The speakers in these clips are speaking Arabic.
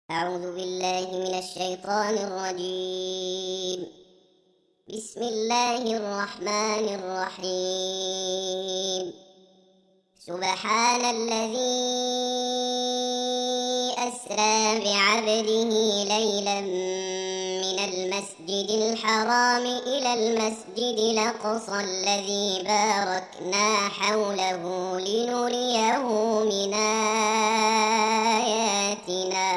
أعوذ بالله من الشيطان الرجيم. بسم الله الرحمن الرحيم. سبحان الذي أسرى بعبده ليلا من المسجد الحرام إلى المسجد الأقصى الذي باركنا حوله لنريه من آياتنا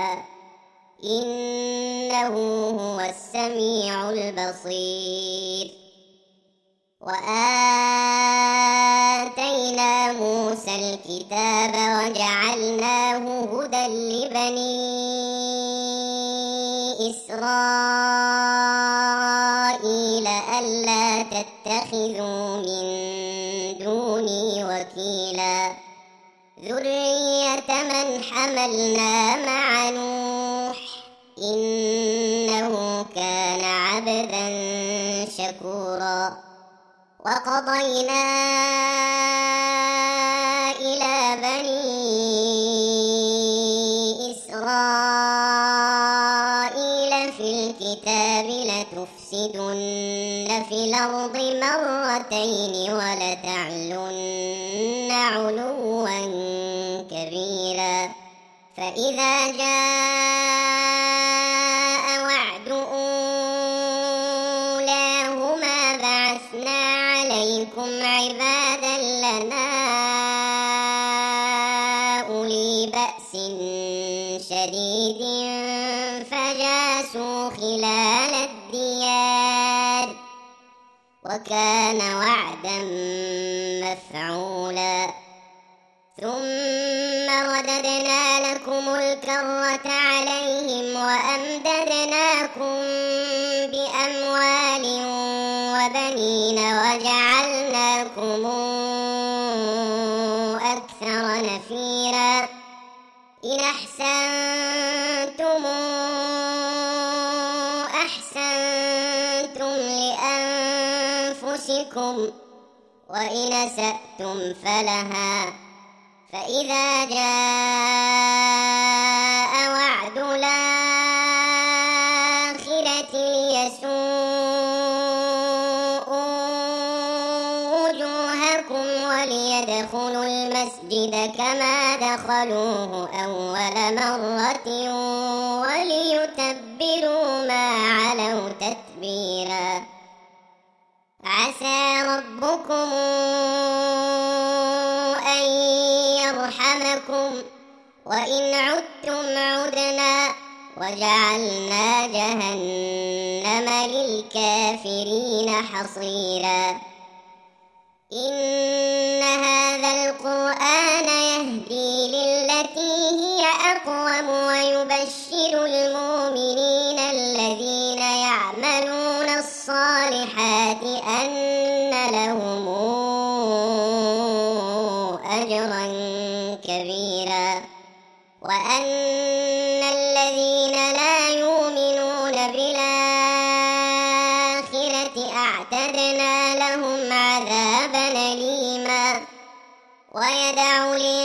إنه هو السميع البصير. وآتينا موسى الكتاب وجعلناه هدى لبني إسرائيل ألا تتخذوا من دوني وكيلا ذرية من حملنا مع نوح إنه كان عبدا شكورا. وقضينا إلى بني إسرائيل في الكتاب لتفسدن في الأرض مرتين ولتعلن علوا كبيرا. فإذا جاء وعد أولاهما بعثنا عليكم عبادا لنا أولي بأس شديد فجاسوا خلال الديار وكان وعدا مفعولا. ثم رددنا لكم الكرة عليهم وأمددناكم بأموال وبنين وجعلناكم أكثر نفيرا. إن أحسنتم أحسنتم لأنفسكم وإن أسأتم فلها. فإذا جاء وعد الآخرة ليسوءوا وجوهكم وليدخلوا المسجد كما دخلوه أول مرة وليتبروا ما علوا تتبيرا. عسى ربكم أن يرحمكم وإن عدتم عدنا وجعلنا جهنم للكافرين حصيرا. إن هذا القرآن يهدي للتي هي أقوم ويبشر المؤمنين الذين يعملون الصالحات أن لهم أجرا كبيرا وأن الذين لا يؤمنون بالآخرة أعتدنا لهم عذابا أليما. ويدعو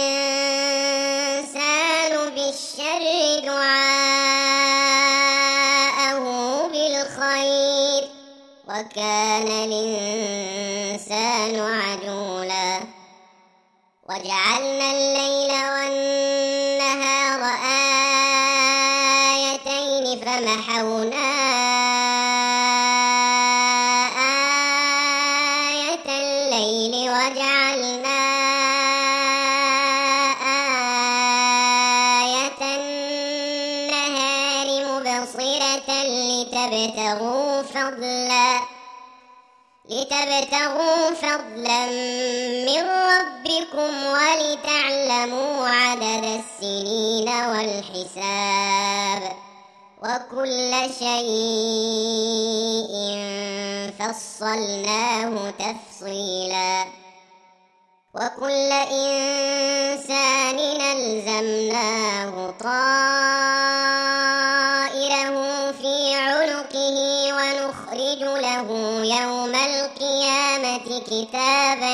الإنسان بالشر دعاءه بالخير وكان الإنسان عجولا. وجعلنا الليل والنهار آيتين فمحونا آية الليل وجعلنا آية النهار مبصرة لتبتغوا فضلا من ربكم ولتعلموا عدد السنين والحساب وكل شيء فصلناه تفصيلا. وكل إنسان ألزمناه طائره في عنقه ونخرج له يوم القيامة كتابا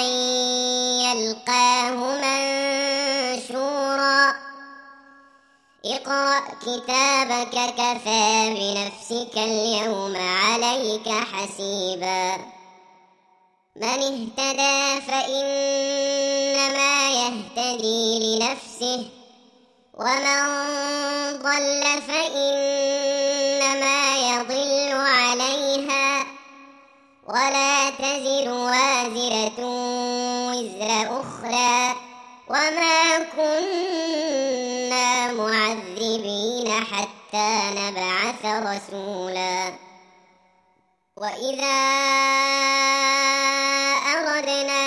يلقاه منشورا. اقرأ كتابك كفى بنفسك اليوم عليك حسيبا من اهتدى فإنما يهتدي لنفسه ومن ضل فإنما يضل عليها ولا تزر وازرة وزر أخرى وما كنا معذبين حتى نبعث رسولا وإذا أردنا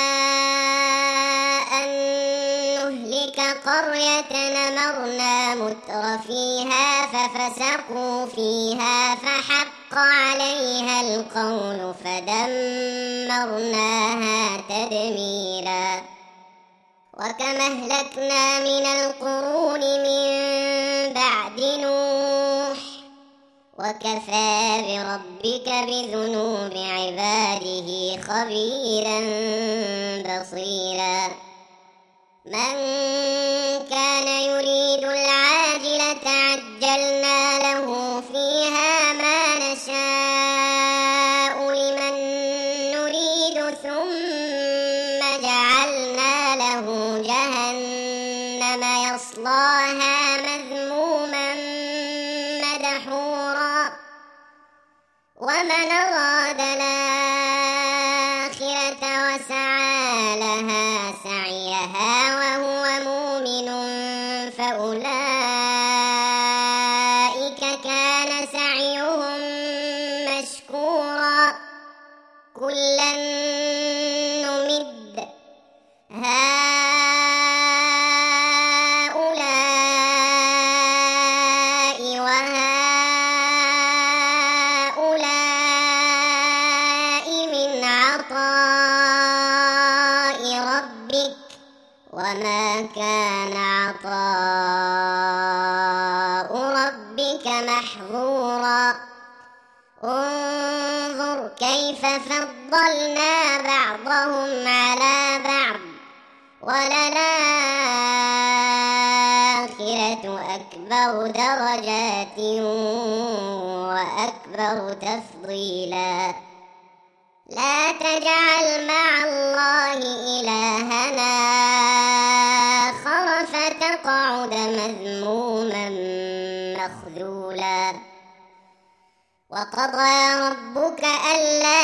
أن نهلك قرية أمرنا متر فيها ففسقوا فيها فحق عليها القول فدمرناها تدميرا وكم أهلكنا من القرون من بعد نوح وكفى بربك بذنوب عباده خبيرا بصيرا من كان يريد العاجلة عجلنا له فيها ما نشاء لمن نريد ثم جعلنا له جهنم يصلاها مذموما مدحورا ومن أراد الآخرة وسعى لها سعيها وهو مؤمن فأولئك كان سعيهم مشكورا كلا نمد هؤلاء وهؤلاء من عطاء ربك وما كان عطاء ربك محظورا انظر كيف فضلنا بعضهم على بعض وللآخرة أكبر درجات وأكبر تفضيلا لا تجعل مع الله إلهنا آخر فتقعد مذموما مخذولا وقضى ربك ألا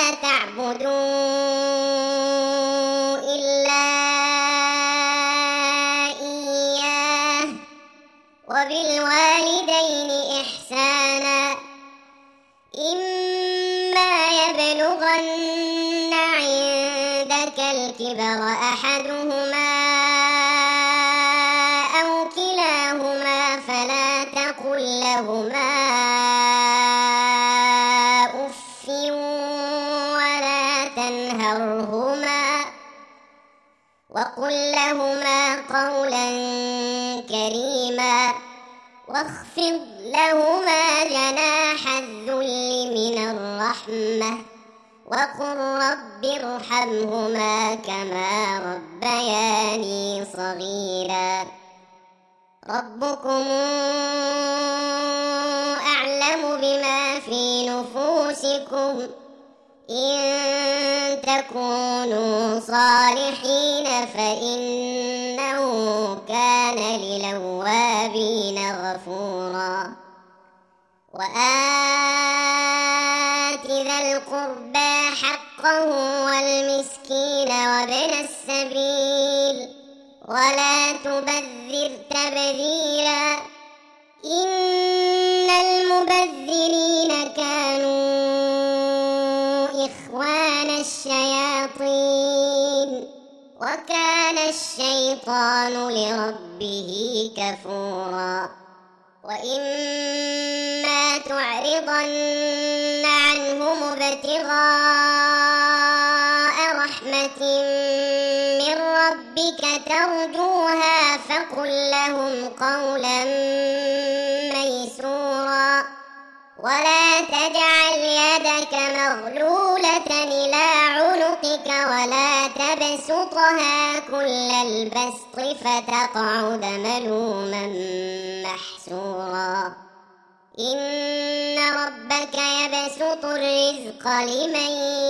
تعبدوا إلا إياه وبالوالدين إحسانا إما يبلغن عندك الكبر أحدهما أو كلاهما فلا تقل لهما أف ولا تنهرهما وقل لهما قولا كريما واخفض لهما جناح الذل من الرحمة وقل رب ارحمهما كما ربياني صغيرا ربكم أعلم بما في نفوسكم إن تكونوا صالحين فإنه كان للأوابين غفورا وآت ذا القربى حقه والمسكين وابن السبيل ولا تبذر تبذيرا إن المبذرين كانوا إخوان الشياطين وكان الشيطان لربه كفورا وإما تعرضن عنهم ابتغاء رحمة من ربك ترجوها فقل لهم قولا ميسورا ولا تجعل يدك مغلولة إلى عنقك ولا تبسطها تبسطها كل البسط فتقعد ملوما محسورا إن ربك يبسط الرزق لمن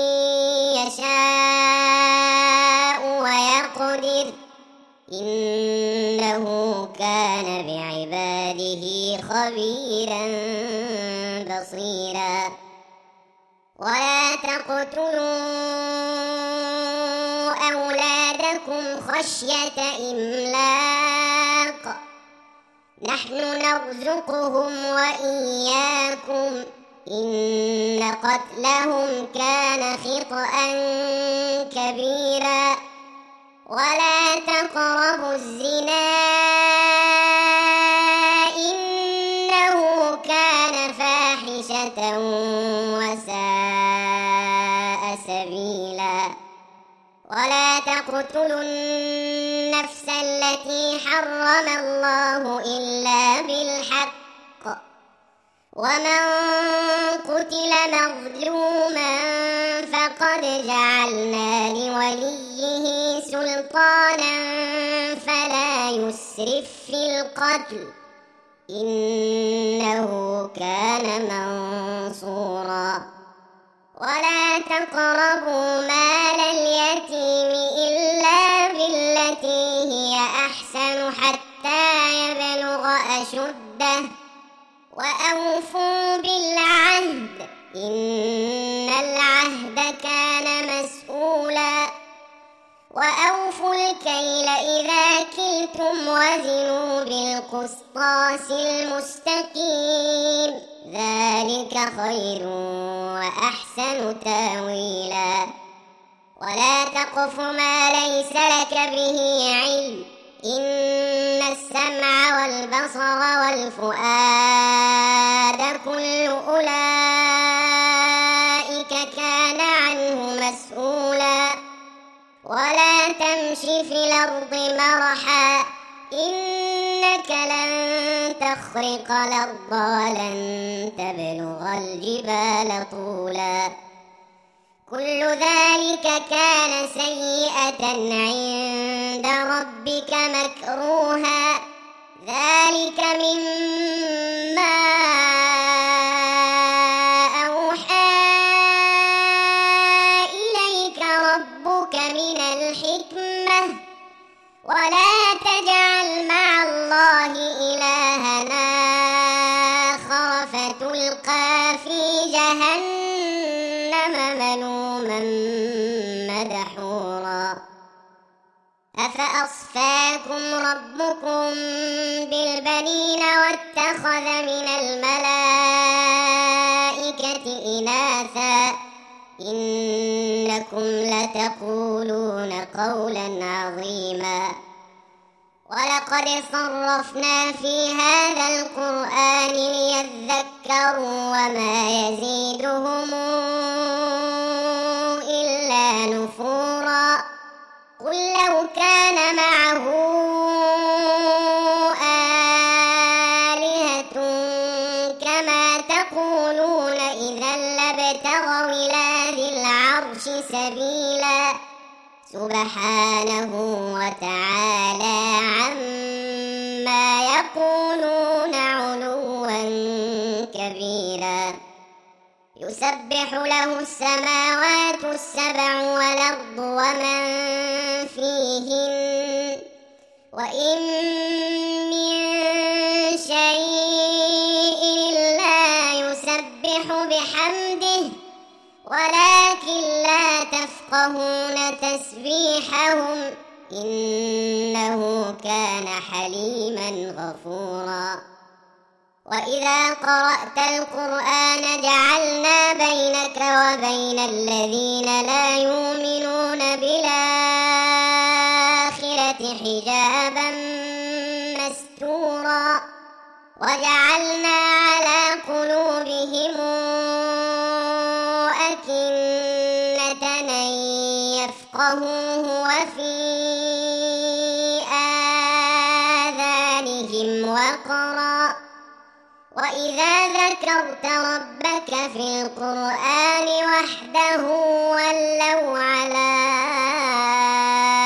يشاء ويقدر إنه كان بعباده خبيرا بصيرا ولا تقتلوا أولادكم خشية إملاق نحن نرزقهم وإياكم إن قتلهم كان خطأ كبيرا ولا تقربوا الزنا إنه كان فاحشة وساء سبيلا ولا تقتلوا النفس التي حرم الله إلا بالحق ومن قتل مظلوما فقد جعلنا لوليه سلطانا فلا يسرف في القتل إنه كان منصورا ولا تقربوا مال اليتيم إلا بالتي هي أحسن حتى يبلغ أشده وأوفوا بالعهد إن العهد كان مسؤولا وأوفوا الكيل إذا كلتم وزنوا بالقسطاس المستقيم ذلك خير وأحسن تاويلا ولا تقف ما ليس لك به علم إن السمع والبصر والفؤاد كل أولئك كان عنه مسؤولا ولا تمش في الأرض مرحا إنك لن تخرق الأرض ولن تبلغ الجبال طولا كل ذلك كان سيئة عند ربك مكروها ذلك مما أوحى إليك ربك من الحكمة ولا تجعل مع الله إلهنا آخر فتلقى في جهنم ملوما مدحورا أفأصفاكم ربكم بالبنين واتخذ من الملائكة إناثا إنكم لتقولون قولا عظيما ولقد صرفنا في هذا القرآن ليذكروا وما يزيدهم إلا نفورا قل لو كان معه آلهة كما تقولون إذا لابتغوا إلى ذي العرش سبيلا سبحانه وتعالى عما يقولون علوا كبيرا يسبح له السماوات السبع والأرض ومن فيهن وإن من شيء إلا يسبح بحمده ولكن لا تفقهون تسبيحهم إنه كان حليما غفورا وإذا قرأت القرآن جعلنا بينك وبين الذين لا يؤمنون بالآخرة حجابا مستورا وجعلنا على قلوبهم أكنة أن يفقهوه وفي آذانهم وقرا وإذا ذكرت ربك في القرآن وحده ولوا على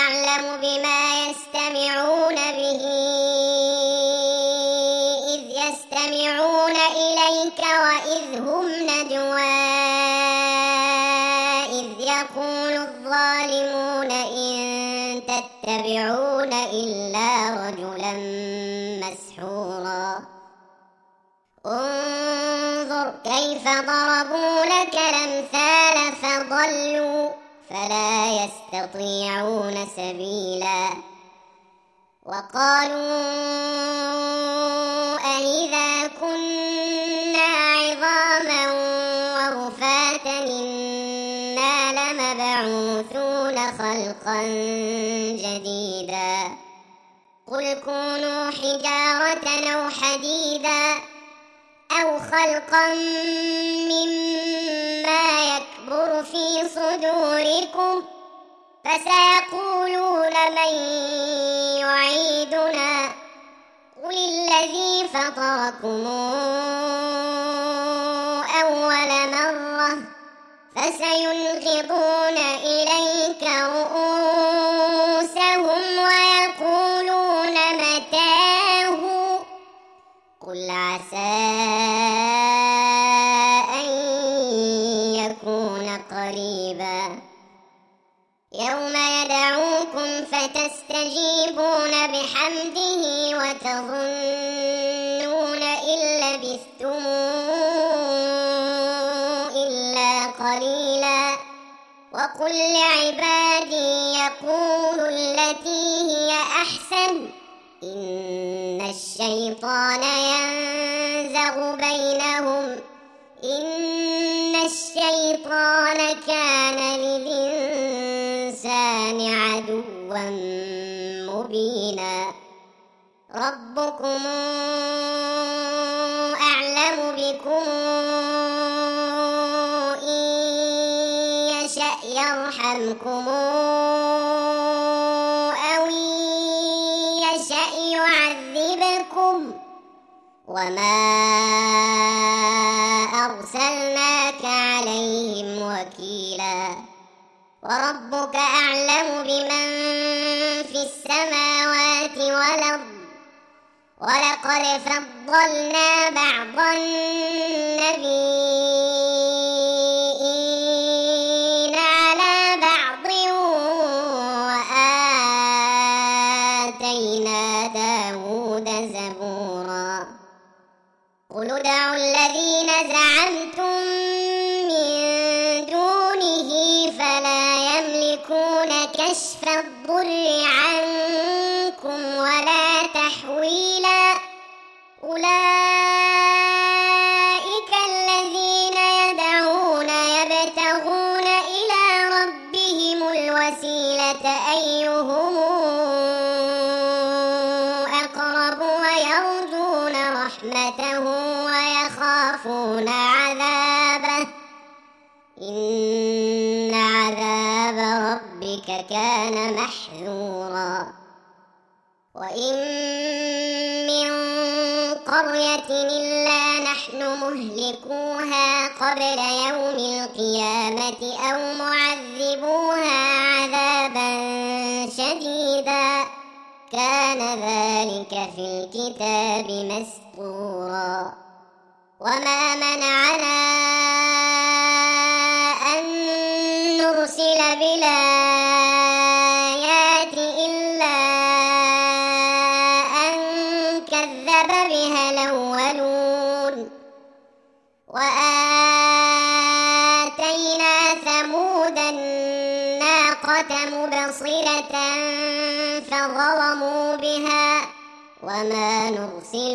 أعلم بما يستمعون به إذ يستمعون إليك وإذ هم نجوى إذ يقول الظالمون إن تتبعون إلا رجلا مسحورا انظر كيف ضربوا لك الأمثال فضلوا فلا يستطيعون سبيلا وقالوا أإذا كنا عظاما ورفاتا إنا لمبعوثون خلقا جديدا قل كونوا حجارة أو حديدا أو خلقا مما يكبر في صدوركم فسيقولون من يعيدنا قل الذي فطركم أول مرة فسينغضون إليك رؤوسهم ويقولون متاه قل عسى أن يكون قريبا يوم يدعوكم فتستجيبون بحمده وتظنون إن لبثتم إلا قليلا وقل لعبادي يقولوا التي هي أحسن إن الشيطان ينزغ بينهم إن الشيطان كان للإنسان عدوا مبينا ربكم أعلم بكم إن يشأ يرحمكم أو إن يشأ يعذبكم وما أرسلناك عليهم وكيلا وربك أعلم بمن في السماوات والأرض ولقد فضلنا بعض النبيين على بعض وآتينا داود زبورا قل ادعوا الذين زعمتم من دونه فلا يملكون كشف الضر عنكم ولا تحويلا أولئك الذين يدعون يبتغون إلى ربهم الوسيلة أيهم أقرب ويرجون رحمته ويخافون عذابه إن عذاب ربك كان محذورا وإن من قرية إلا نحن مهلكوها قبل يوم القيامة أو معذبوها عذابا شديدا كان ذلك في الكتاب مسطورا وما منعنا أن نرسل بالآيات إلا أن كذب بها الأولون وآتينا ثمود الناقة مبصرة فظلموا بها وما نرسل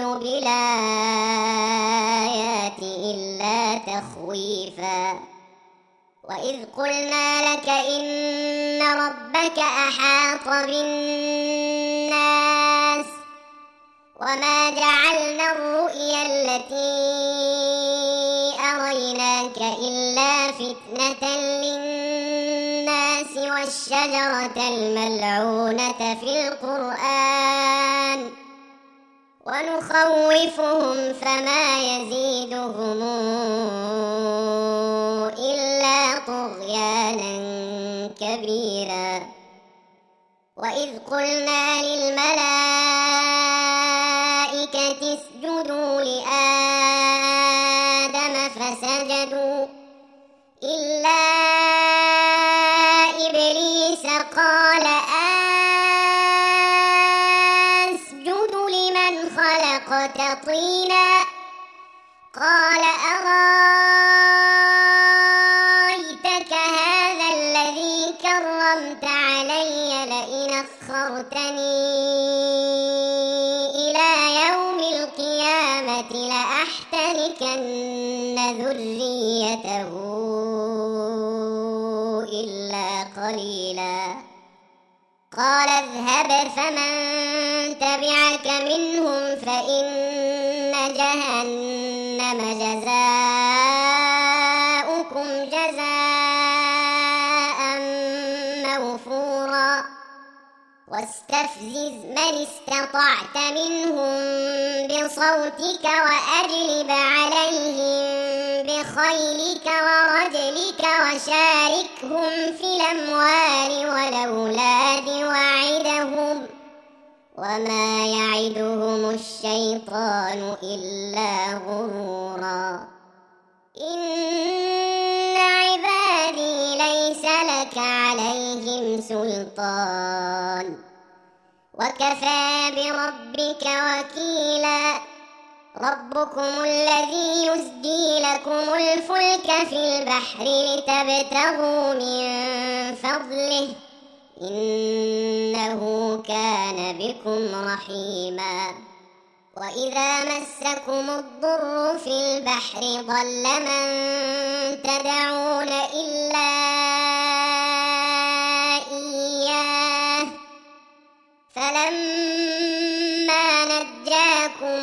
بالآيات إلا تخويفا وإذ قلنا لك إن ربك أحاط بالناس وما جعلنا الرؤيا التي أريناك إلا فتنة للناس والشجرة الملعونة في القرآن ونخوفهم فما يزيدهم إلا طغيانا كبيرا وإذ قلنا للملائكة اسجدوا لآدم فسجدوا إلا إبليس قال أسجد لمن خلقت طينا قال أرايتك هذا الذي كرمت علي لئن أخرتني إلى يوم القيامة لأحتركن ذريته إلا قليلا قال اذهب فمن تبعك منهم فإن جهنم جزاؤكم جزاء موفورا واستفزز من استطعت منهم بصوتك وأجلب عليهم بخيلك ورجلك وشاركهم في الأموال والأولاد وعدهم وما يعدهم الشيطان إلا غرورا إن عبادي ليس لك عليهم سلطان وكفى بربك وكيلا ربكم الذي يزجي لكم الفلك في البحر لتبتغوا من فضله إنه كان بكم رحيما وإذا مسكم الضر في البحر ضل من تدعون إلا إياه فلما نجاكم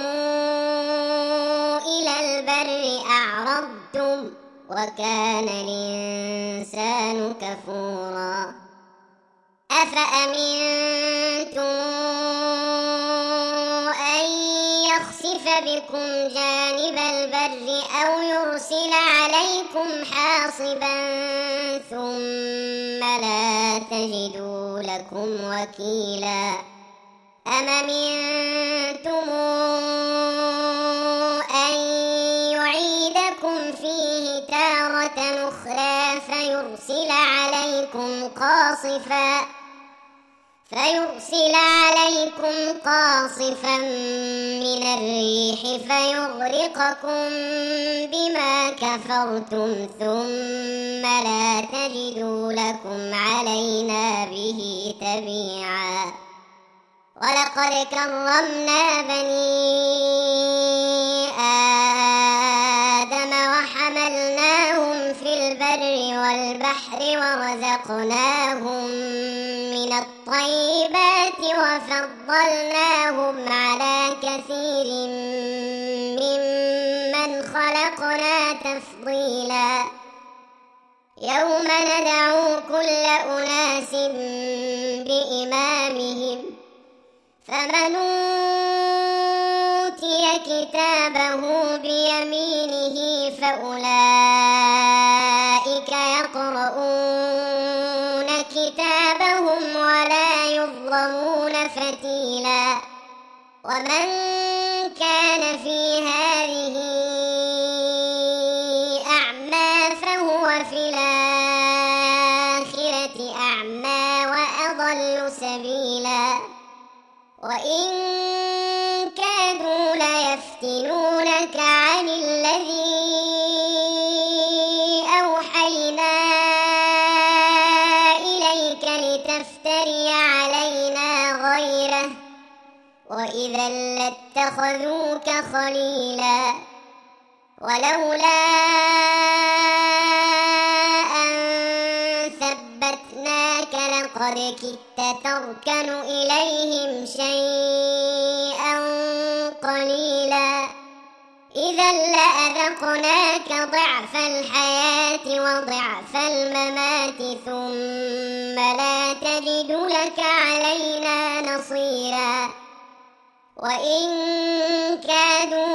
إلى البر أعرضتم وكان الإنسان كفورا أفأمنتم أن يخسف بكم جانب البر أو يرسل عليكم حاصبا ثم لا تجدوا لكم وكيلا أم أمنتم أن يعيدكم فيه تارة أخرى فيرسل عليكم قاصفا من الريح فيغرقكم بما كفرتم ثم لا تجدوا لكم علينا به تبيعا ولقد كرمنا بني آدم وحملناهم في البر والبحر ورزقناهم من الطيبات وفضلناهم على كثير ممن خلقنا تفضيلا يوم ندعو كل أناس بإمامهم فمن أوتي كتابه بيمينه فأولئك يقرؤون كتابهم ولا يظلمون فتيلا ومن كان في هذه أعمى فهو في الآخرة أعمى وأضل سبيلا وإن كادوا ليفتنونك عن الذي أوحينا إليك لتفتري علينا غيره وإذا لاتخذوك خليلا ولولا أن ثبتناك لقد كدت تركن إليهم شيئا قليلا إذا لأذقناك ضعف الحياة وضعف الممات ثم لا تجد لك علينا نصيرا وإن كادوا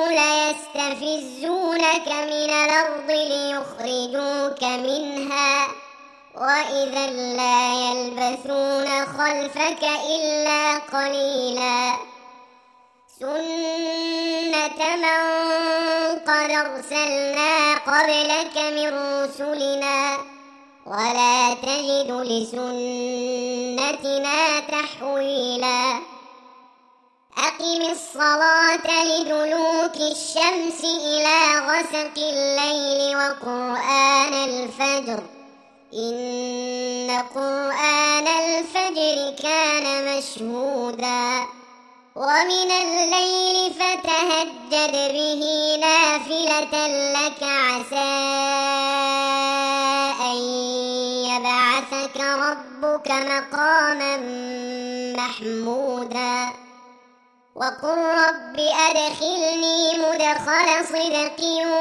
ليستفزونك من الأرض ليخرجوك منها وإذا لا يلبثون خلفك إلا قليلا سنة من قد أرسلنا قبلك من رسلنا ولا تجد لسنتنا تحويلا أقم الصلاة لدلوك الشمس إلى غسق الليل وقرآن الفجر إن قرآن الفجر كان مشهودا ومن الليل فتهجد به نافلة لك عسى أن يبعثك ربك مقاما محمودا وقل رب أدخلني مدخل صدق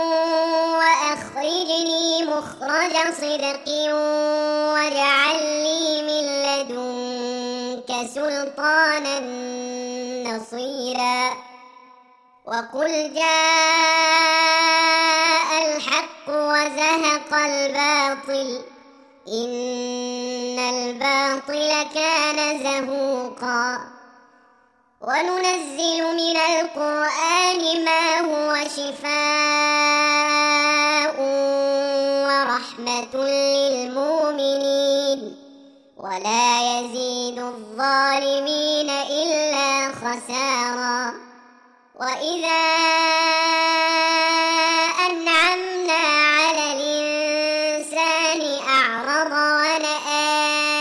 وأخرجني مخرج صدق واجعل لي من لدنك سلطانا نصيرا وقل جاء الحق وزهق الباطل إن الباطل كان زهوقا وننزل من القرآن ما هو شفاء ورحمة للمؤمنين ولا يزيد الظالمين إلا خسارا وإذا أنعمنا على الإنسان أعرض ونأى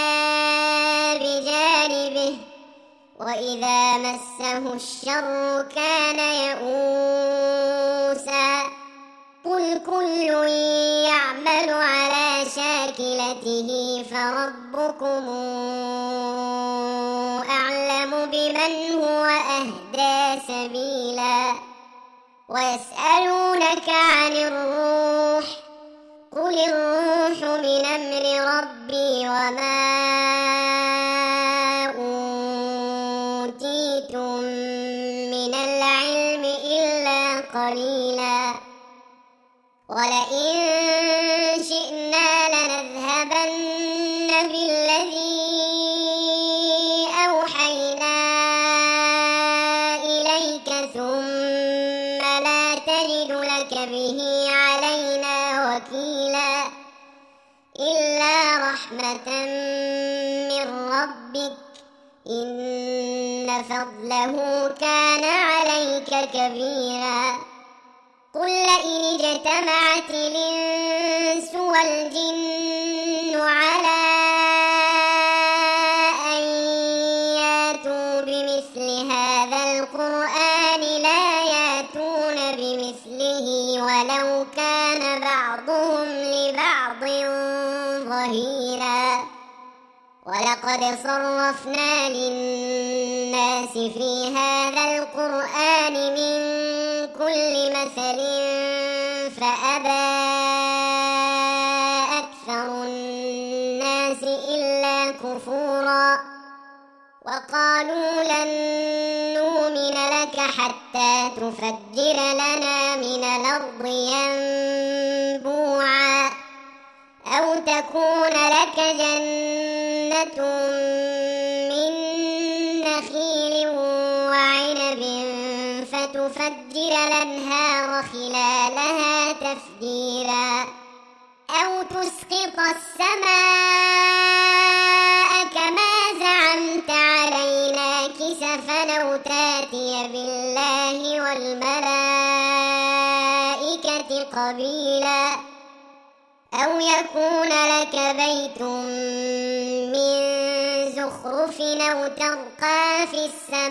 بجانبه وإذا مسه الشر كان يئوسا قل كل يعمل على شاكلته فربكم أعلم بمن هو أهدى سبيلا ويسألونك عن الروح قل الروح من أمر ربي وما أوتيتم من العلم إلا قليلا ولئن شئنا لنذهبن بالذي أوحينا إليك ثم لا تجد لك به علينا وكيلا إلا رحمة من ربك إن فضله كان عليك كبيرا قل لئن اجتمعت الإنس والجن على أن ياتوا بمثل هذا القرآن لا ياتون بمثله ولو كان بعضهم لبعض ظهيرا ولقد صرفنا للناس في هذا القرآن من كل مثل فأبى أكثر الناس إلا كفورا وقالوا لن نؤمن لك حتى تفجر لنا من الأرض ينبوعا أو تكون لك جنة من نخيل وعنب فتفجر الأنهار خلالها تفجيرا أو تسقط السماء كما زعمت علينا كسفا أو تاتي بالله والملائكة قبيلا أو يكون لك بيت من زخرف أو ترقى في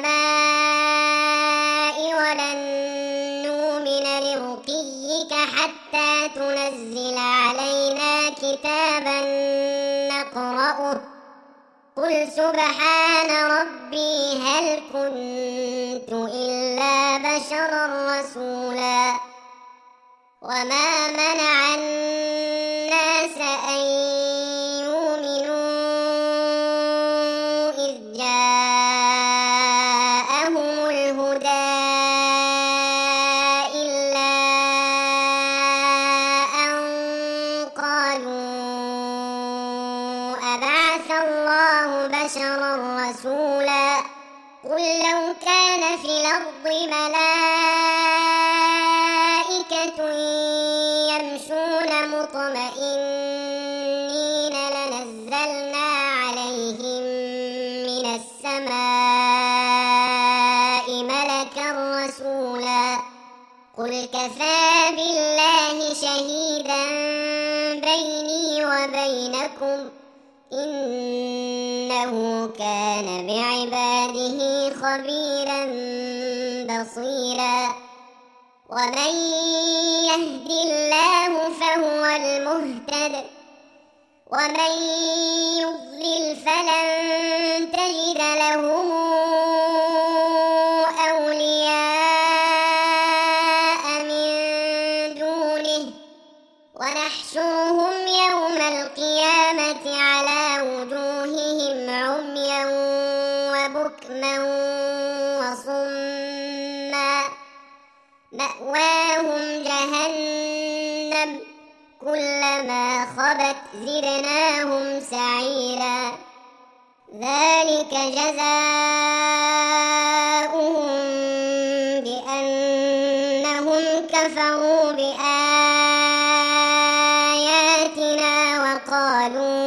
السماء ولن نؤمن لرقيك حتى تنزل علينا كتابا نقرأه قل سبحان ربي هل كنت إلا بشرا رسولا وما منع الناس أن يؤمنوا إذ جاءهم الهدى إلا أن قالوا لو كان في الأرض ملائكة يمشون مطمئنين لنزلنا عليهم من السماء ملكا رسولا قل كفى بالله شهيدا بيني وبينكم إنه كان بعباده خبيرا بصيرا ومن يهد الله فهو المهتد ومن يضلل فلن تجد لهم أولياء من دونه ونحشرهم يوم القيامة على وجوههم عميا وبكما وصما مأواهم جهنم كلما خبت زدناهم سعيرا ذلك جزاؤهم بأنهم كفروا بآياتنا وقالوا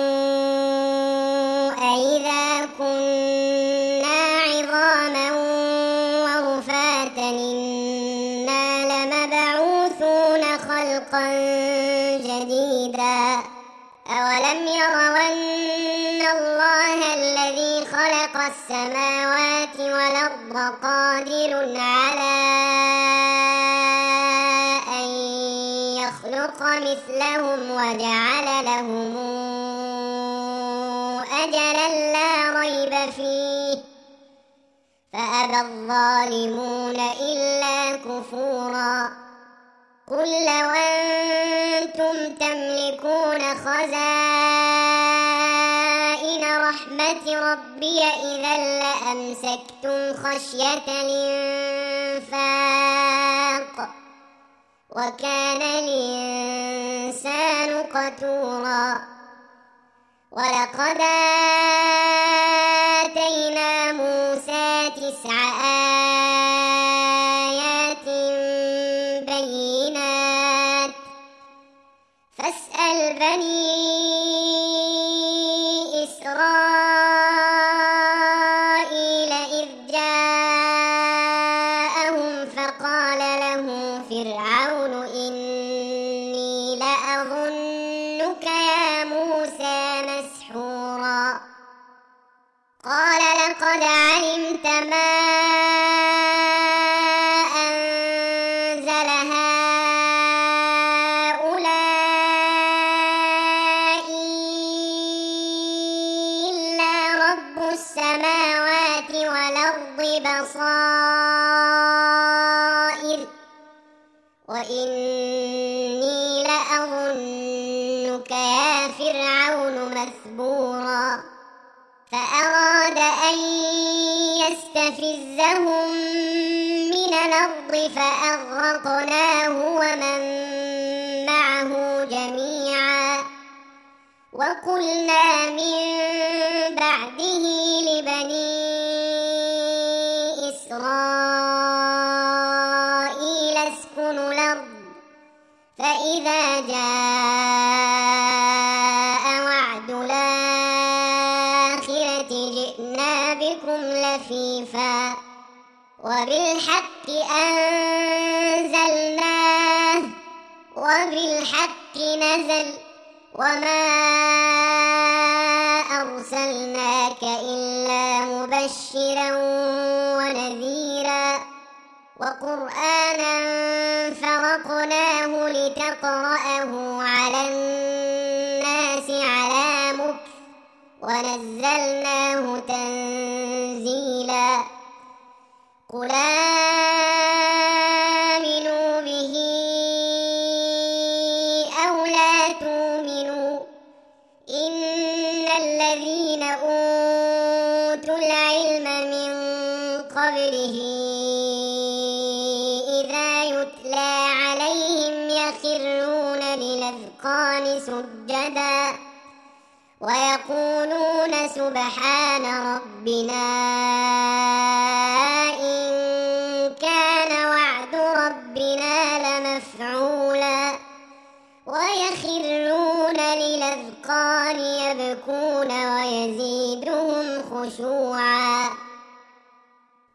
أئذا كنا عظاما ورفاتا إنا لمبعوثون خلقا جديدا أولم يروا أن الله الذي خلق السماوات والأرض قادر على أن يخلق مثلهم وجعل لهم أجلا لا ريب فيه فأبى الظالمون إلا كفورا قل لو أنتم تملكون خزائن رحمة ربي إذا لأمسكتم خشية الإنفاق وكان الإنسان قتورا ولقد آتينا موسى 9 آيات بينات فاسأل بني إسرائيل إذ جاءهم فقال له فرعون إني لأظنك يا موسى مسحورا قال لقد علمت ما أنزل هؤلاء إلا رب السماوات والأرض بصائر وإني لأظنك يا فرعون مثبورا فأراد أن يستفزهم من الأرض فأغرقناه ومن معه جميعا وقلنا من بعده لبني إسرائيل اسكنوا الأرض فإذا جاء وعد الآخرة جئنا بكم لفيفا وبالحق أنزلناه وبالحق نزل وما أرسلناك إلا مبشرا ونذيرا وقرآنا فرقناه لتقرأه على الناس على مكث ونزلناه تنزيلا قل آمنوا به أو لا تؤمنوا إن الذين أوتوا العلم من قبله إذا يتلى عليهم يخرون للأذقان سجدا ويقولون سبحان ربنا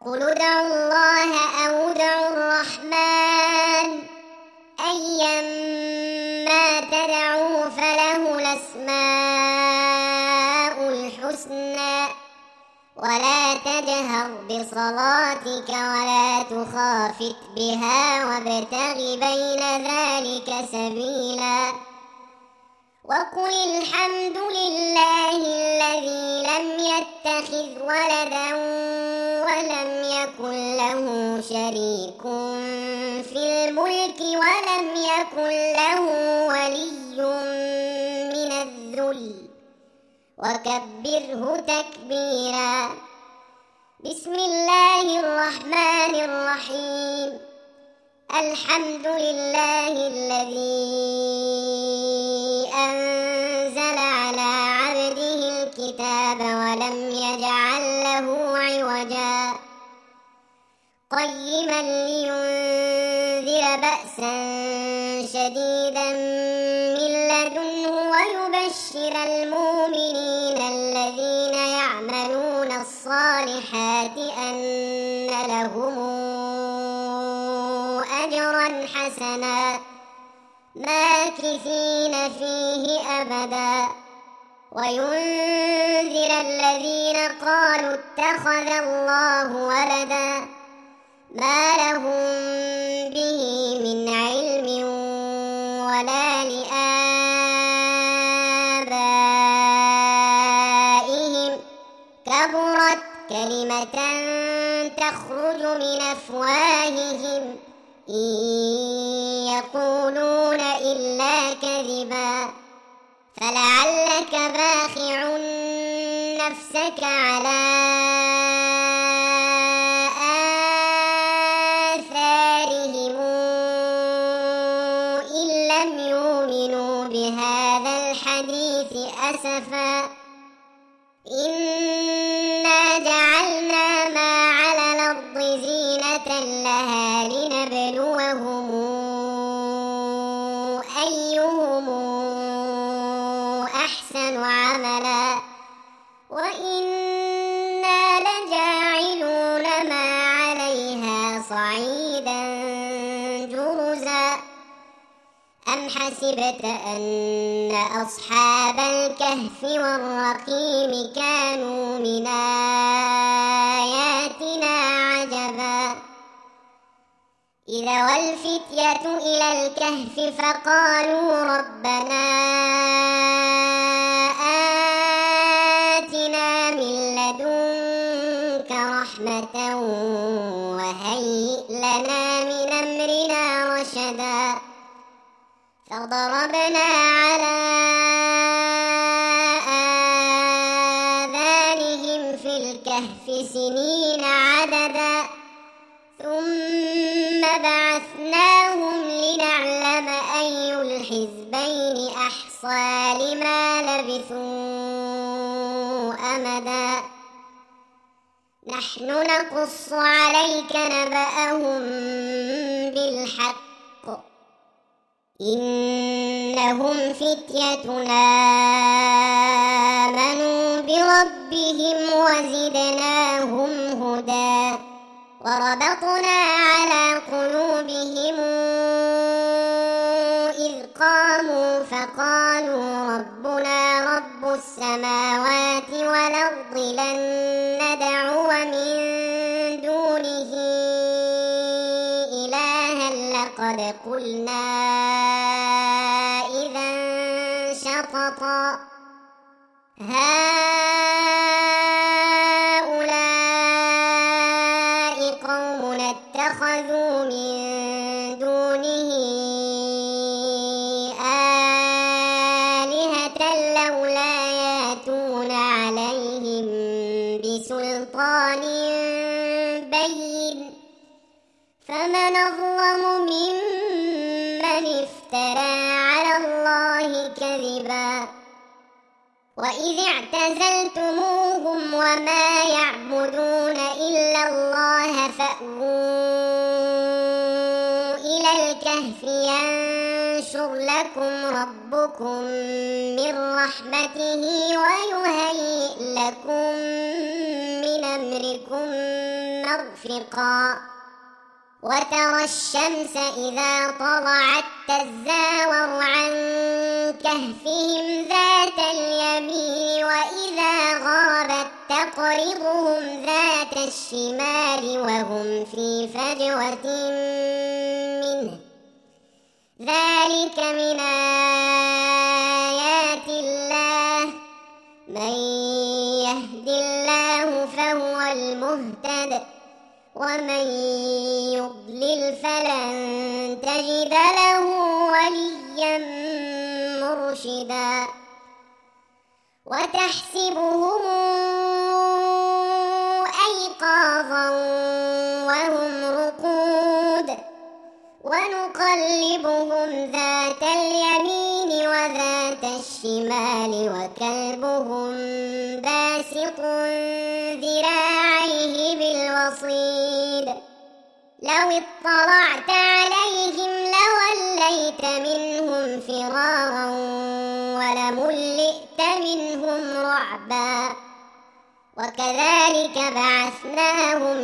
قل ادعوا الله أو ادعوا الرحمن أيما تدعوا فله الأسماء الحسنى ولا تجهر بصلاتك ولا تخافت بها وابتغ بين ذلك سبيلا وقل الحمد لله الذي لم يتخذ ولدا ولم يكن له شريك في الملك ولم يكن له ولي من الذل وكبره تكبيرا بسم الله الرحمن الرحيم الحمد لله الذي أنزل على عبده الكتاب ولم يجعل له عوجا قيما لينذر بأسا شديدا من لدنه ويبشر المؤمنين الذين يعملون الصالحات أن لهم أجرا حسنا ماكثين فيه أبدا وينذر الذين قالوا اتخذ الله ولدا ما لهم به من علم ولا لآبائهم كبرت كلمة تخرج من أفواههم إن يقولون إلا كذبا فلعلك باخع نفسك على آثارهم إن لم يؤمنوا بهذا الحديث أسفا إنا جعلنا ما على الأرض زينة لها لنبلوهم أيهم أحسن عملا وإنا لجاعلون ما عليها صعيدا جرزا أم حسبت أن أصحاب الكهف والرقيم كانوا من آياتنا عجبا إذا والفتية إلى الكهف فقالوا ربنا آتنا من لدنك رحمة وهيئ لنا من أمرنا رشدا فضربنا على آذانهم في الكهف سنين عددا ثم بعثناهم لنعلم أي الحزبين أحصى لما لبثوا أمدا نحن نقص عليك نبأهم بالحق إنهم فتية آمنوا بربهم وزدناهم هدى وربطنا على قلوبهم إذ قاموا فقالوا ربنا رب السماوات والأرض لن ندعو من دونه إلها لقد قلنا إذا شططا هؤلاء قومنا اتخذوا من دونه آلهة لولا يأتون عليهم بسلطان بين فمن أظلم ممن افترى على الله كذبا وإذ اعتزلتموهم وما يعبدون إلا الله فأووا إلى الكهف ينشر لكم ربكم من رحمته ويهيئ لكم من أمركم مسترفقا وترى الشمس إذا طلعت تزاور عن كهفهم ذات اليمين وإذا غربت تقرضهم ذات الشمال وهم في فجوة منه ذلك من آيات الله من يهد الله فهو المهتد ومن يضلل فلن تجد له وليا مرشدا وتحسبهم أيقاظا وهم رقود ونقلبهم ذات اليمين وذات الشمال وكلبهم باسط ذراعيه بالوصيد لو اطلعت عليهم لوليت منهم فرارا ولملئت منهم رعبا وكذلك بعثناهم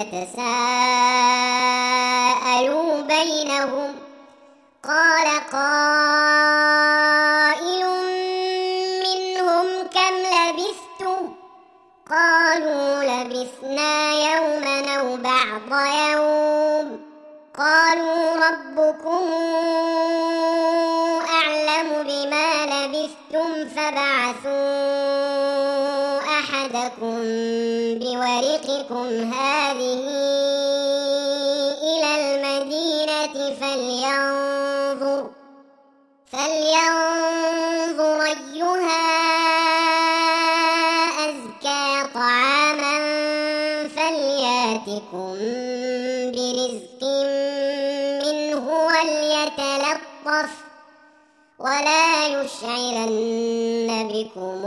ليتساءلوا بينهم قال قائل منهم كم لبثتم قالوا لبثنا يوما أو بعض يوم قالوا ربكم أعلم بما لبثتم فبعثوا أحدكم بورقكم هذه إلى المدينة فلينظر أيها أزكى طعاما فلياتكم برزق منه وليتلطف ولا يشعرن بكم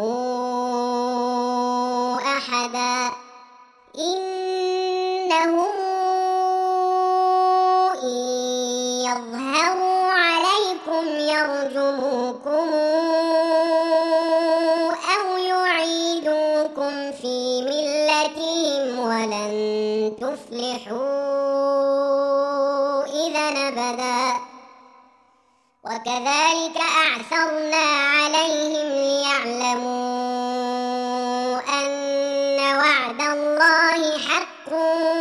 أحدا إنهم إن يظهروا عليكم يرجموكم أو يعيدوكم في ملتهم ولن تفلحوا إذا أبدا وكذلك أعثرنا عليهم ليعلموا أن وعد الله حق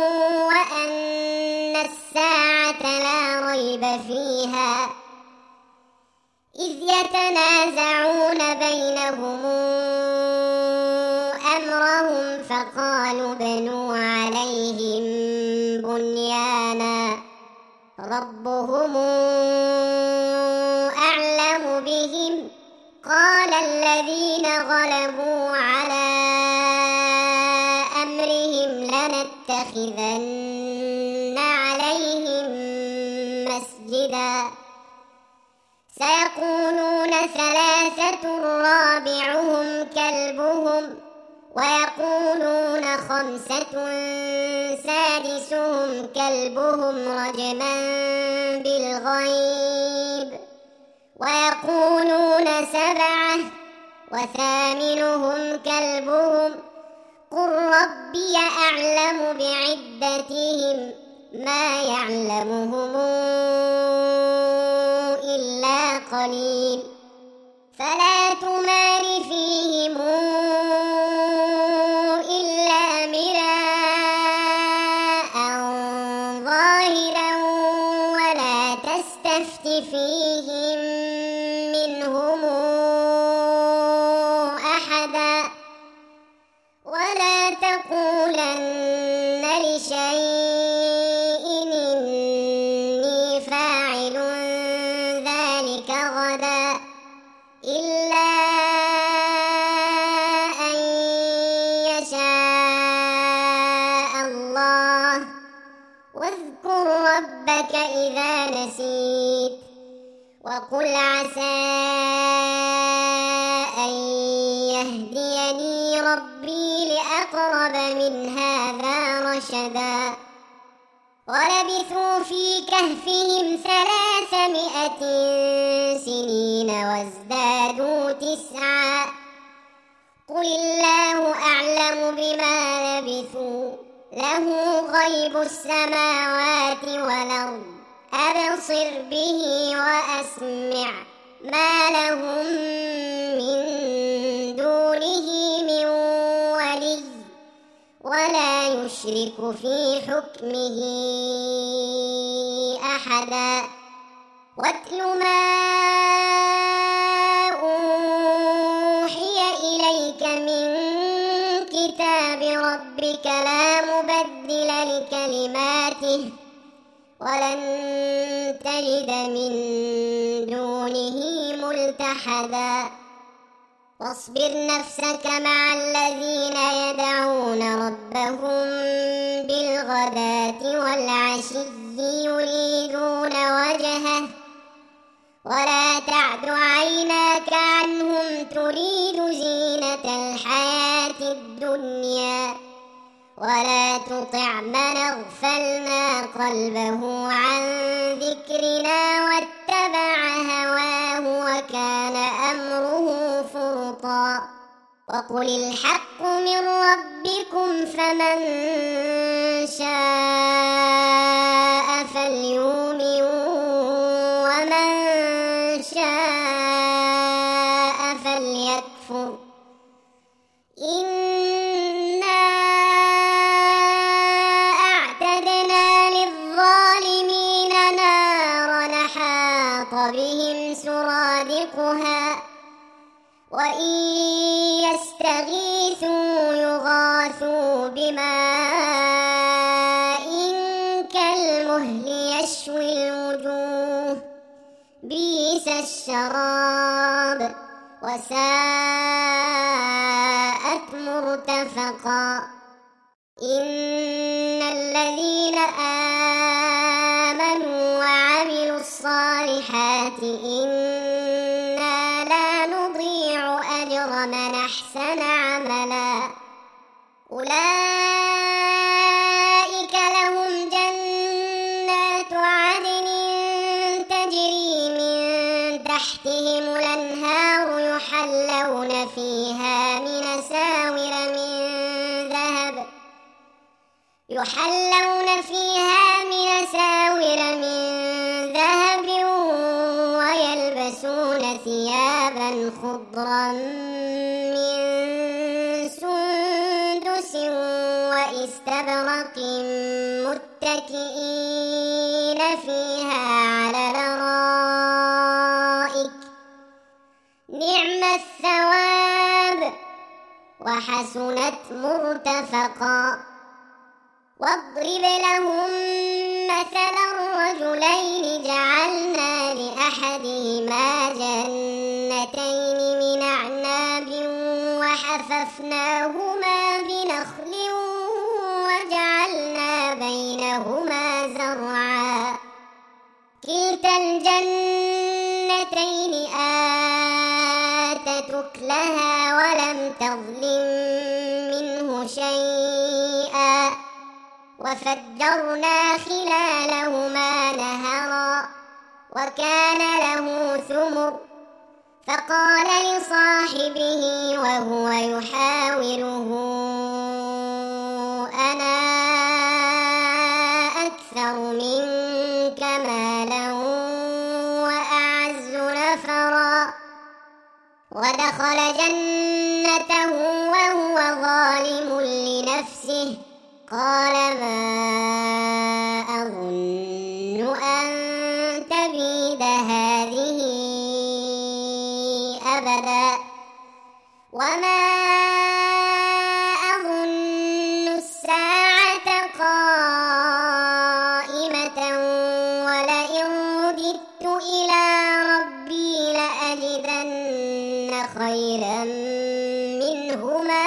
وأن الساعة لا ريب فيها إذ يتنازعون بينهم أمرهم فقالوا بنوا عليهم بنيانا ربهم أعلم بهم قال الذين غلبوا على أمرهم لنتخذن عليهم مسجدا سيقولون ثلاثة رابعهم كلبهم ويقولون خمسة سادسهم كلبهم رجما بالغيب ويقولون سبعة وثامنهم كلبهم قل ربي أعلم بعدتهم ما يعلمهم إلا قليل فلا تمار فيهم إلا مراء ظاهرا ولا تستفت فيهم منهم أحدا ولا تقولن لشيء إني فاعل ذلك غدا إلا أن يشاء الله واذكر ربك إذا نسيت وقل عسى أن يهديني ربي لأقرب من هذا رشدا ولبثوا في كهفهم 300 سنين وازدادوا 9 قل الله أعلم بما لبثوا له غيب السماوات والأرض أبصر به وأسمع ما لهم من دونه من ولي ولا يشرك في حكمه أحدا واتل ما أوحي إليك من كتاب ربك لا مبدل لكلماته ولن تجد من دونه ملتحدا واصبر نفسك مع الذين يدعون ربهم بالغداة والعشي يريدون وجهه ولا تعد عيناك عنهم تريد زينة الحياة الدنيا ولا تطع من أغفلنا قلبه عن ذكرنا واتبع هواه وكان أمره فرطا وقل الحق من ربكم فمن شاء فليؤمن ومن شاء فليكفر إنا أعتدنا للظالمين نارا أحاط بهم سرادقها وإن يستغيثوا يغاثوا بماء كالمهل يشوي الوجوه بئس الشراب وساءت مرتفقا إن الذين آمنوا وعملوا الصالحات إنا لا نضيع أجر من أحسن عملا أولئك لهم جنات عدن تجري من تحتهم الأنهار يحلون فيها من أساور من ذهب ويلبسون ثيابا خضرا من سندس وإستبرق متكئين فيها على الأرائك نعم الثواب وحسنت مرتفقا واضرب لهم مثلا الرجلين جعلنا لأحدهما جنتين من أعناب وحففناهما بنخل وجعلنا بينهما زرعا كلتا الجنتين آتت أكلها ولم تظلم منه شيئا وفجرنا خلالهما نهرا وكان له ثمر فقال لصاحبه وهو يحاوره أنا أكثر منك مالا وأعز نفرا ودخل جنته وهو ظالم لنفسه قال ما أظن أن تبيد هذه أبدا وما أظن الساعة قائمة ولئن رددت إلى ربي لأجدن خيرا منهما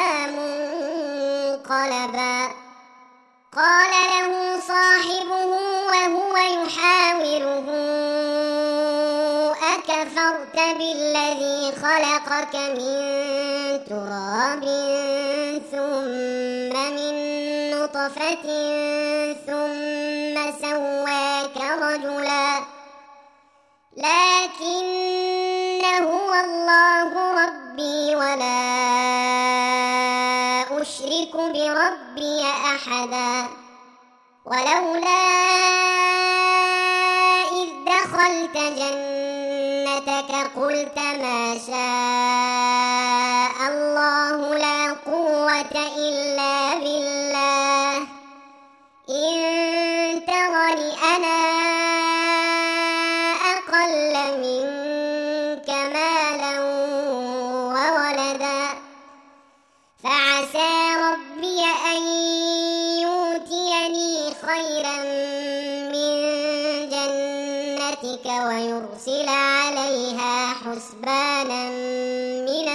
منقلبا قال له صاحبه وهو يحاوره أكفرت بالذي خلقك من تراب ثم من نطفة ثم سواك رجلا لكن هو الله ربي ولا أشرك بربي ربي أحدا ولولا إذ دخلت جنتك قلت ما شاء الله لا قوة إلا بالله إن ترني أنا أقل منك مالا وولدا فعسى ربي أن يؤتيني خيرا من جنتك ويرسل عليها حسبانا من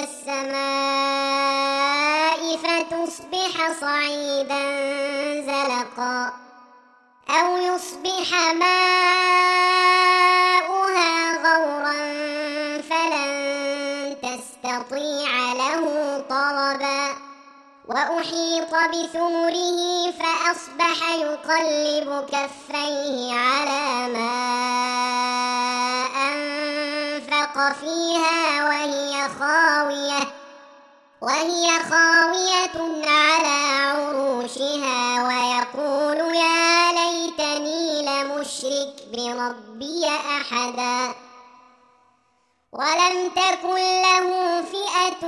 السماء فتصبح صعيدا زلقا أو يصبح ماؤها غورا فلن تستطيع له طلبا وأحيط بثمره فأصبح يقلب كفيه على ما أنفق فيها وهي خاوية على عروشها ويقول يا ليتني لمشرك بربي أحدا ولم تكن له فئة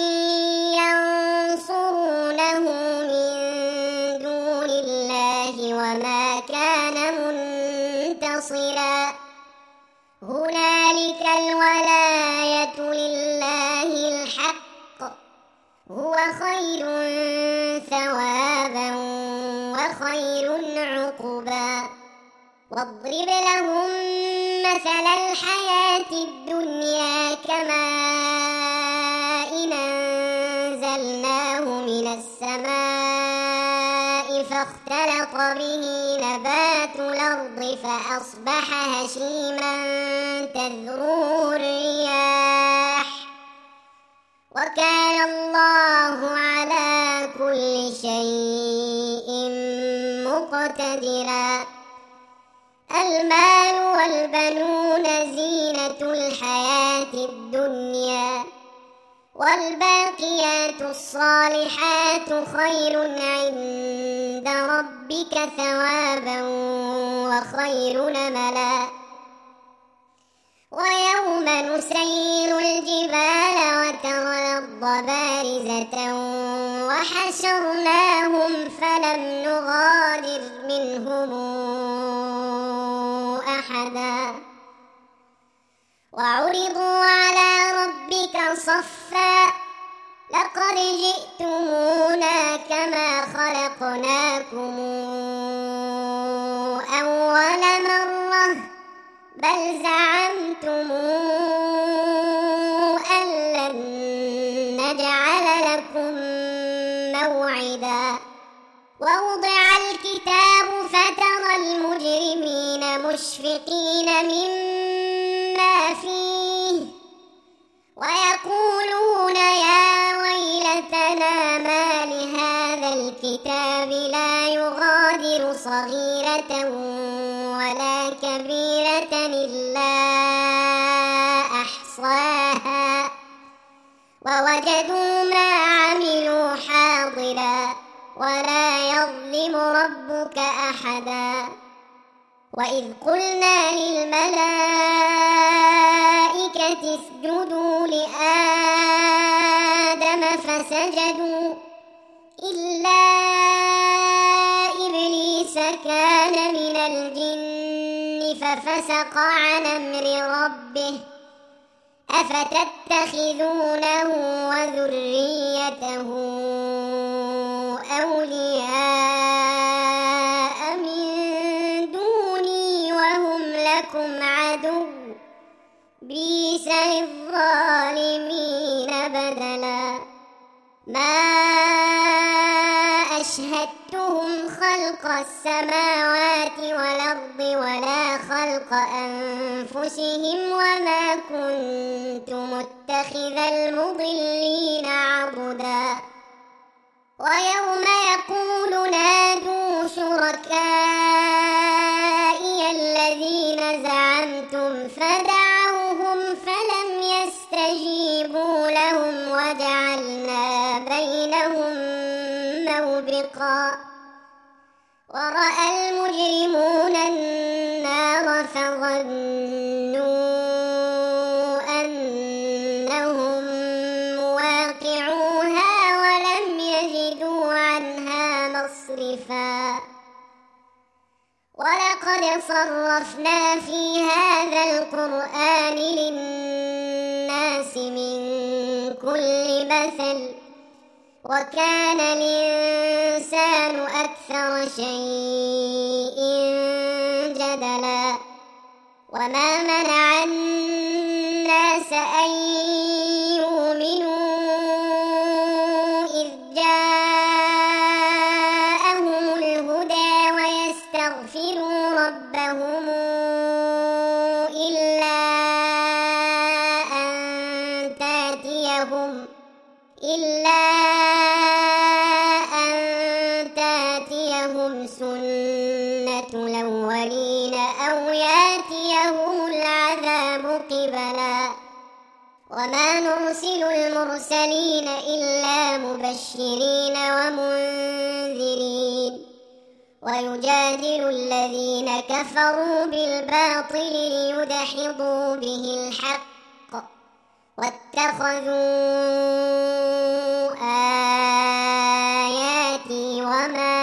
ينصرونه من دون الله وما كان منتصرا هنالك الولاية لله الحق هو خير ثوابا وخير عقبا واضرب لهم مثل الحياة الدنيا كماء أنزلناه من السماء فاختلط به نبات الأرض فأصبح هشيما تذروه الرياح وكان الله على كل شيء مقتدرا المال والبنون زينة الحياة الدنيا والباقيات الصالحات خير عند ربك ثوابا وخير نملا ويوم نسير الجبال وترى الأرض بارزة وحشرناهم فلم نغادر منهم أحدا وعرضوا على ربك صفا لقد جئتمونا كما خلقناكم أول مرة بل زعمتم أن لن نجعل لكم موعدا ووضع الكتاب فترى المجرمين مشفقين مما فيه ويقولون يا ويلتنا ما لهذا الكتاب لا يغادر صغيرة ولا كبيرة إلا أحصاها ووجدوا ما عملوا حاضرا ولا يظلم ربك أحدا وإذ قلنا للملائكة اسجدوا لآدم فسجدوا إلا إبليس كان من الجن ففسق عن أمر ربه أفتتخذونه وذريته أولياء من دوني وهم لكم عدو بئس للظالمين بدلا ما أشهدتهم خلق السماوات والأرض ولا خلق أنفسهم وما كنت متخذ المضلين عضدا ويوم يقول نادوا شركائي الذين زعمتم فدعوهم فلم يستجيبوا لهم وجعلنا بينهم موبقا وظنوا أنهم مواقعوها ولم يجدوا عنها مصرفا ولقد صرفنا في هذا القرآن للناس من كل مثل وكان الإنسان أكثر شيء جدلا وما منع الناس أن يؤمنوا إذ جاءهم الهدى ويستغفروا ربهم إلا أن تاتيهم سنة الأولين أو ياتيهم العذاب قبلا وما نرسل المرسلين إلا مبشرين ومنذرين ويجادل الذين كفروا بالباطل ليدحضوا به الحق واتخذوا آياتي وما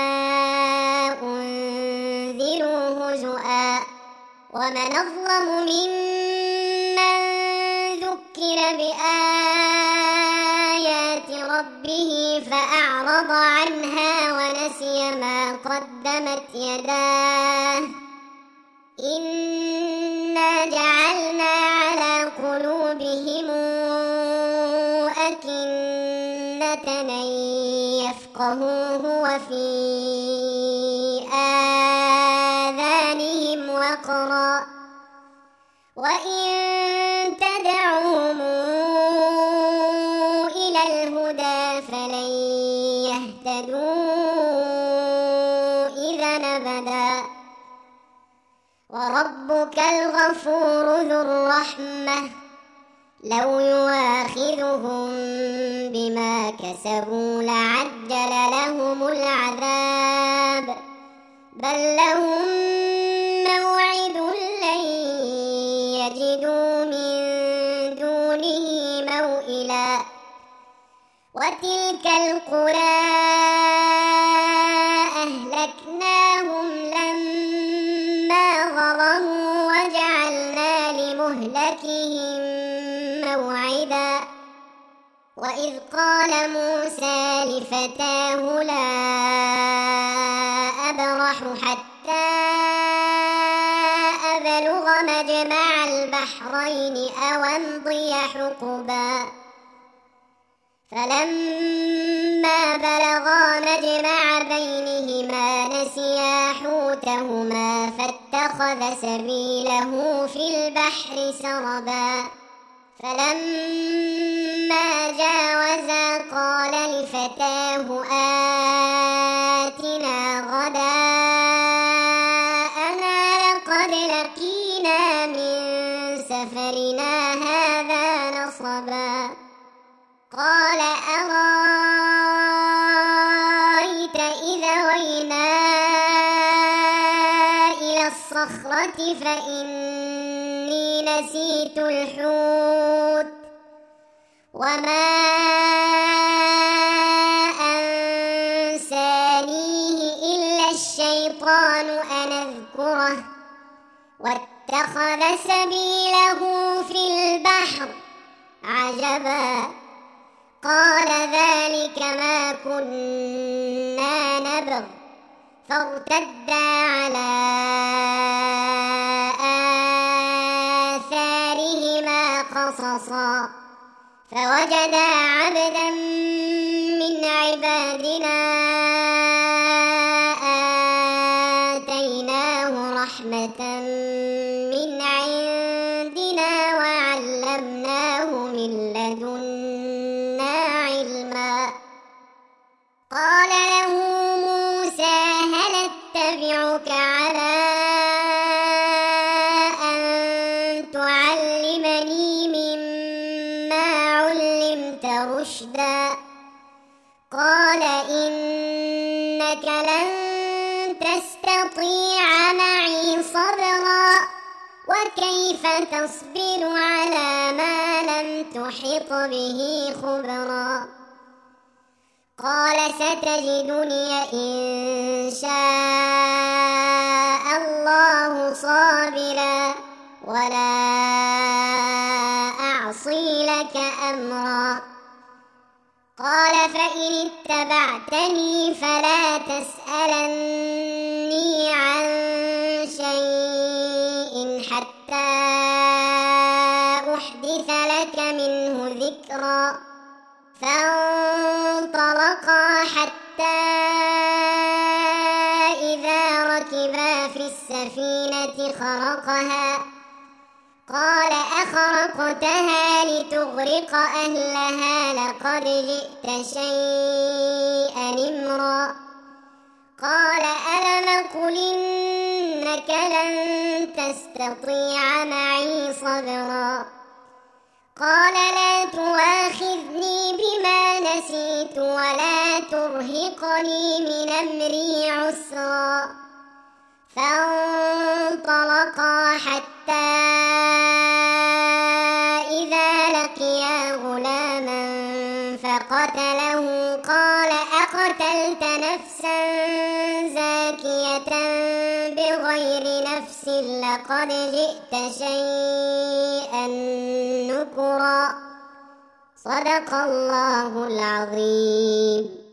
أنذروا هزؤا ومن أظلم ممن ذكر بآيات ربه فأعرض عنها ونسي ما قدمت يداه إنا جعلنا على قلوبهم أكنة أن يفقهوه وفي آذانهم وقرا وإن تدعوهم إلى الهدى فلن يهتدوا إذا أبدا وربك الغفور ذو الرحمة لو يواخذهم بما كسبوا لعجل لهم العذاب بل لهم موعد لن يجدوا من دونه موئلا وتلك القرى أهلكناهم لما ظلموا وجعلنا لمهلكهم موعدا وإذ قال موسى لفتاه لا أبرح حتى أبلغ مجمع البحرين أو أمضي حقبا فلما بلغا مجمع بينهما نسيا حوتهما فاتخذ سبيله في البحر سربا فلما جاوزا قال لفتاه آتنا غداءنا لقد لقينا من سفرنا هذا نصبا قال أرأيت إذا وينا إلى الصخرة فإني نسيت الحوت وما أنسانيه إلا الشيطان أن أذكره واتخذ سبيله في البحر عجبا قال ذلك ما كنا نبغ فارتدا على آثارهما قصصا فوجدا عبدا من عبادنا آتيناه رحمة من عندنا وعلمناه من لدنا علما قال له موسى هل اتبعك على أن تعلمني مما علمت رشدا قال إنك لن تستطيع معي صبرا وكيف تصبر على ما لم تحط به خبرا قال ستجدني إن شاء الله صابرا ولا أعصي لك أمرا قال فإن اتبعتني فلا تسألني عن شيء حتى أحدث لك منه ذكرا فانطلقا حتى إذا ركبا في السفينة خرقها قال أخرقتها لتغرق أهلها لقد جئت شيئا إمرا قال ألم قل إنك لن تستطيع معي صبرا قال لا تؤاخذني بما نسيت ولا ترهقني من أمري عسرا فانطلقا حتى إذا لقيا غلاما فقتله قال أقتلت نفسا زاكية بغير نفس لقد جئت شيئا نكرا صدق الله العظيم.